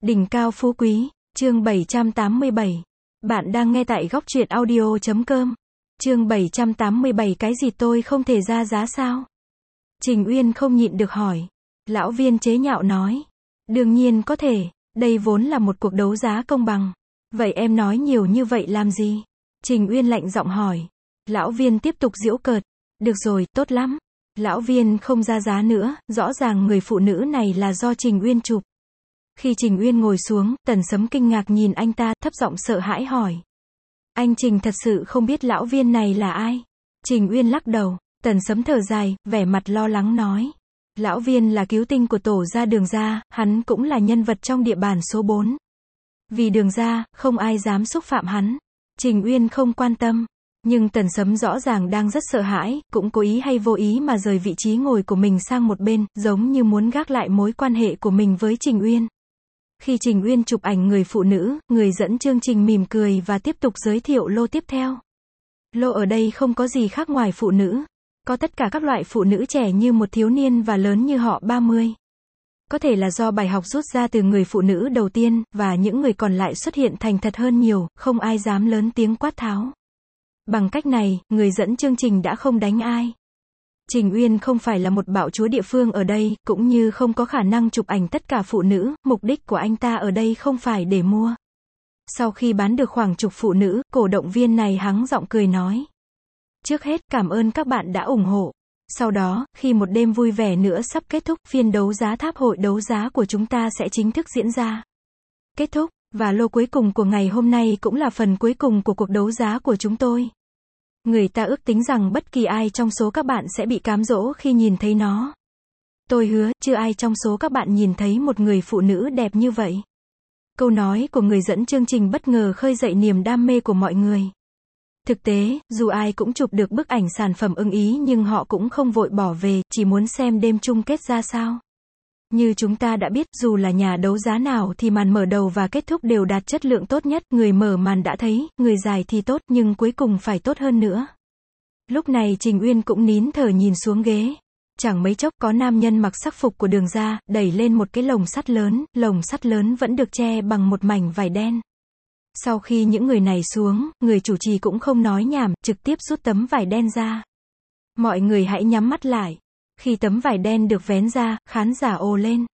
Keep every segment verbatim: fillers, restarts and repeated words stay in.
Đỉnh cao phú quý, chương bảy trăm tám mươi bảy. Bạn đang nghe tại góc truyện audio chấm com. Chương bảy trăm tám mươi bảy cái gì tôi không thể ra giá sao? Trình Uyên không nhịn được hỏi. Lão Viên chế nhạo nói. Đương nhiên có thể, đây vốn là một cuộc đấu giá công bằng. Vậy em nói nhiều như vậy làm gì? Trình Uyên lạnh giọng hỏi. Lão Viên tiếp tục giễu cợt. Được rồi, tốt lắm. Lão Viên không ra giá nữa, rõ ràng người phụ nữ này là do Trình Uyên chụp. Khi Trình Uyên ngồi xuống, Tần Sấm kinh ngạc nhìn anh ta, thấp giọng sợ hãi hỏi. Anh Trình thật sự không biết lão Viên này là ai? Trình Uyên lắc đầu. Tần Sấm thở dài, vẻ mặt lo lắng nói. Lão Viên là cứu tinh của tổ gia Đường gia, hắn cũng là nhân vật trong địa bàn số bốn. Vì Đường gia, không ai dám xúc phạm hắn. Trình Uyên không quan tâm. Nhưng Tần Sấm rõ ràng đang rất sợ hãi, cũng cố ý hay vô ý mà rời vị trí ngồi của mình sang một bên, giống như muốn gác lại mối quan hệ của mình với Trình Uyên. Khi Trình Uyên chụp ảnh người phụ nữ, người dẫn chương trình mỉm cười và tiếp tục giới thiệu lô tiếp theo. Lô ở đây không có gì khác ngoài phụ nữ. Có tất cả các loại phụ nữ trẻ như một thiếu niên và lớn như họ ba mươi. Có thể là do bài học rút ra từ người phụ nữ đầu tiên, và những người còn lại xuất hiện thành thật hơn nhiều, không ai dám lớn tiếng quát tháo. Bằng cách này, người dẫn chương trình đã không đánh ai. Trình Uyên không phải là một bạo chúa địa phương ở đây, cũng như không có khả năng chụp ảnh tất cả phụ nữ, mục đích của anh ta ở đây không phải để mua. Sau khi bán được khoảng chục phụ nữ, cổ động viên này hắng giọng cười nói. Trước hết, cảm ơn các bạn đã ủng hộ. Sau đó, khi một đêm vui vẻ nữa sắp kết thúc, phiên đấu giá tháp hội đấu giá của chúng ta sẽ chính thức diễn ra. Kết thúc, và lô cuối cùng của ngày hôm nay cũng là phần cuối cùng của cuộc đấu giá của chúng tôi. Người ta ước tính rằng bất kỳ ai trong số các bạn sẽ bị cám dỗ khi nhìn thấy nó. Tôi hứa, chưa ai trong số các bạn nhìn thấy một người phụ nữ đẹp như vậy. Câu nói của người dẫn chương trình bất ngờ khơi dậy niềm đam mê của mọi người. Thực tế, dù ai cũng chụp được bức ảnh sản phẩm ưng ý nhưng họ cũng không vội bỏ về, chỉ muốn xem đêm chung kết ra sao. Như chúng ta đã biết, dù là nhà đấu giá nào thì màn mở đầu và kết thúc đều đạt chất lượng tốt nhất, người mở màn đã thấy, người dài thì tốt, nhưng cuối cùng phải tốt hơn nữa. Lúc này Trình Uyên cũng nín thở nhìn xuống ghế. Chẳng mấy chốc có nam nhân mặc sắc phục của Đường gia, đẩy lên một cái lồng sắt lớn, lồng sắt lớn vẫn được che bằng một mảnh vải đen. Sau khi những người này xuống, người chủ trì cũng không nói nhảm, trực tiếp rút tấm vải đen ra. Mọi người hãy nhắm mắt lại. Khi tấm vải đen được vén ra, khán giả ồ lên.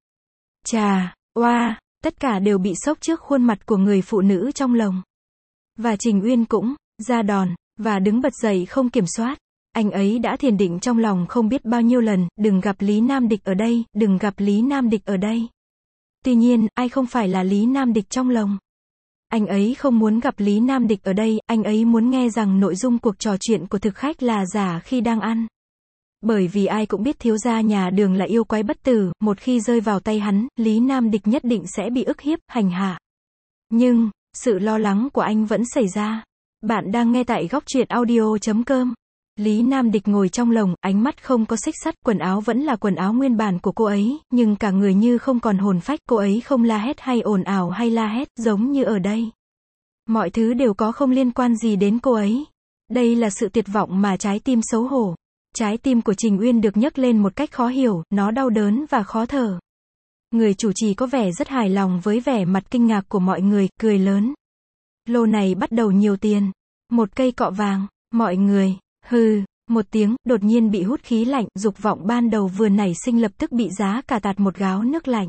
Chà, oa, tất cả đều bị sốc trước khuôn mặt của người phụ nữ trong lồng. Và Trình Uyên cũng ra đòn, và đứng bật dậy không kiểm soát. Anh ấy đã thiền định trong lòng không biết bao nhiêu lần, đừng gặp Lý Nam Địch ở đây, đừng gặp Lý Nam Địch ở đây. Tuy nhiên, ai không phải là Lý Nam Địch trong lồng? Anh ấy không muốn gặp Lý Nam Địch ở đây, anh ấy muốn nghe rằng nội dung cuộc trò chuyện của thực khách là giả khi đang ăn. Bởi vì ai cũng biết thiếu gia nhà Đường là yêu quái bất tử, một khi rơi vào tay hắn, Lý Nam Địch nhất định sẽ bị ức hiếp, hành hạ. Nhưng, sự lo lắng của anh vẫn xảy ra. Bạn đang nghe tại góc truyện audio chấm com. Lý Nam Địch ngồi trong lồng, ánh mắt không có xích sắt, quần áo vẫn là quần áo nguyên bản của cô ấy, nhưng cả người như không còn hồn phách, cô ấy không la hét hay ồn ào hay la hét, giống như ở đây. Mọi thứ đều có không liên quan gì đến cô ấy. Đây là sự tuyệt vọng mà trái tim xấu hổ. Trái tim của Trình Uyên được nhấc lên một cách khó hiểu, nó đau đớn và khó thở. Người chủ trì có vẻ rất hài lòng với vẻ mặt kinh ngạc của mọi người, cười lớn. Lô này bắt đầu nhiều tiền. Một cây cọ vàng. Mọi người, hừ, một tiếng, đột nhiên bị hút khí lạnh, dục vọng ban đầu vừa nảy sinh lập tức bị giá cả tạt một gáo nước lạnh.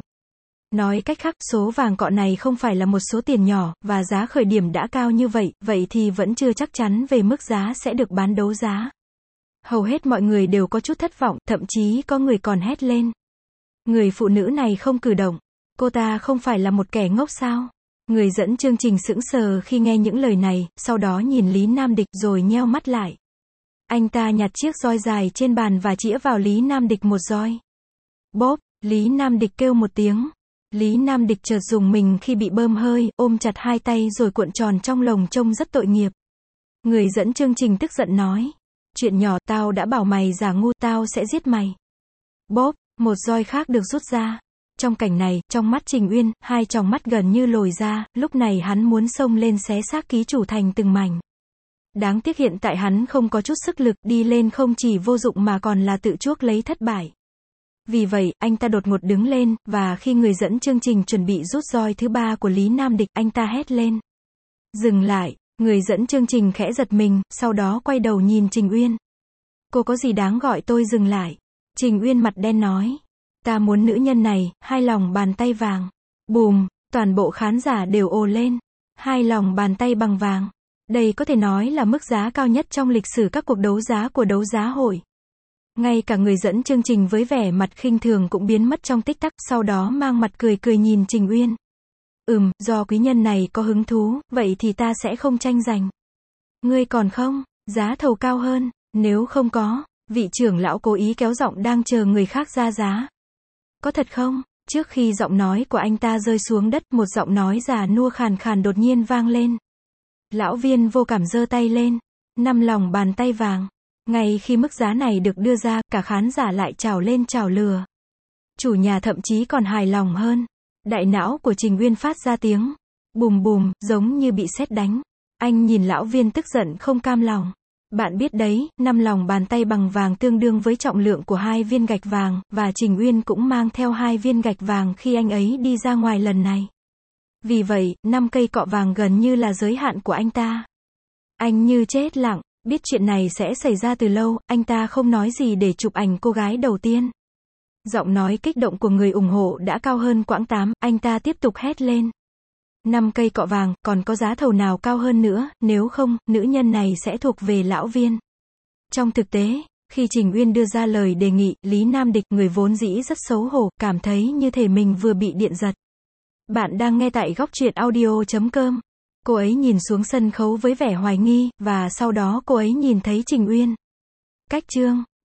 Nói cách khác, số vàng cọ này không phải là một số tiền nhỏ, và giá khởi điểm đã cao như vậy, vậy thì vẫn chưa chắc chắn về mức giá sẽ được bán đấu giá. Hầu hết mọi người đều có chút thất vọng, thậm chí có người còn hét lên. Người phụ nữ này không cử động. Cô ta không phải là một kẻ ngốc sao? Người dẫn chương trình sững sờ khi nghe những lời này, sau đó nhìn Lý Nam Địch rồi nheo mắt lại. Anh ta nhặt chiếc roi dài trên bàn và chĩa vào Lý Nam Địch một roi. Bóp, Lý Nam Địch kêu một tiếng. Lý Nam Địch chợt rùng mình khi bị bơm hơi, ôm chặt hai tay rồi cuộn tròn trong lồng trông rất tội nghiệp. Người dẫn chương trình tức giận nói. Chuyện nhỏ, tao đã bảo mày giả ngu, tao sẽ giết mày. Bóp, một roi khác được rút ra. Trong cảnh này, trong mắt Trình Uyên, hai tròng mắt gần như lồi ra, lúc này hắn muốn xông lên xé xác ký chủ thành từng mảnh. Đáng tiếc hiện tại hắn không có chút sức lực, đi lên không chỉ vô dụng mà còn là tự chuốc lấy thất bại. Vì vậy, anh ta đột ngột đứng lên, và khi người dẫn chương trình chuẩn bị rút roi thứ ba của Lý Nam Địch, anh ta hét lên. Dừng lại, người dẫn chương trình khẽ giật mình, sau đó quay đầu nhìn Trình Uyên. Cô có gì đáng gọi tôi dừng lại? Trình Uyên mặt đen nói. Ta muốn nữ nhân này, hai lòng bàn tay vàng. Bùm, toàn bộ khán giả đều ồ lên. Hai lòng bàn tay bằng vàng. Đây có thể nói là mức giá cao nhất trong lịch sử các cuộc đấu giá của đấu giá hội. Ngay cả người dẫn chương trình với vẻ mặt khinh thường cũng biến mất trong tích tắc, sau đó mang mặt cười cười nhìn Trình Uyên. Ừm, do quý nhân này có hứng thú, vậy thì ta sẽ không tranh giành. Ngươi còn không, giá thầu cao hơn, nếu không có, vị trưởng lão cố ý kéo giọng đang chờ người khác ra giá. Có thật không? Trước khi giọng nói của anh ta rơi xuống đất, một giọng nói già nua khàn khàn đột nhiên vang lên. Lão Viên vô cảm giơ tay lên. Năm lòng bàn tay vàng. Ngay khi mức giá này được đưa ra, cả khán giả lại trào lên trào lừa. Chủ nhà thậm chí còn hài lòng hơn. Đại não của Trình Uyên phát ra tiếng bùm bùm, giống như bị sét đánh. Anh nhìn lão Viên tức giận không cam lòng. Bạn biết đấy, năm lòng bàn tay bằng vàng tương đương với trọng lượng của hai viên gạch vàng, và Trình Uyên cũng mang theo hai viên gạch vàng khi anh ấy đi ra ngoài lần này. Vì vậy, năm cây cọ vàng gần như là giới hạn của anh ta. Anh như chết lặng, biết chuyện này sẽ xảy ra từ lâu, anh ta không nói gì để chụp ảnh cô gái đầu tiên. Giọng nói kích động của người ủng hộ đã cao hơn quãng tám, anh ta tiếp tục hét lên. Năm cây cọ vàng, còn có giá thầu nào cao hơn nữa, nếu không, nữ nhân này sẽ thuộc về lão Viên. Trong thực tế, khi Trình Uyên đưa ra lời đề nghị, Lý Nam Địch, người vốn dĩ rất xấu hổ, cảm thấy như thể mình vừa bị điện giật. Bạn đang nghe tại góc truyện audio chấm com. Cô ấy nhìn xuống sân khấu với vẻ hoài nghi, và sau đó cô ấy nhìn thấy Trình Uyên. Cách chương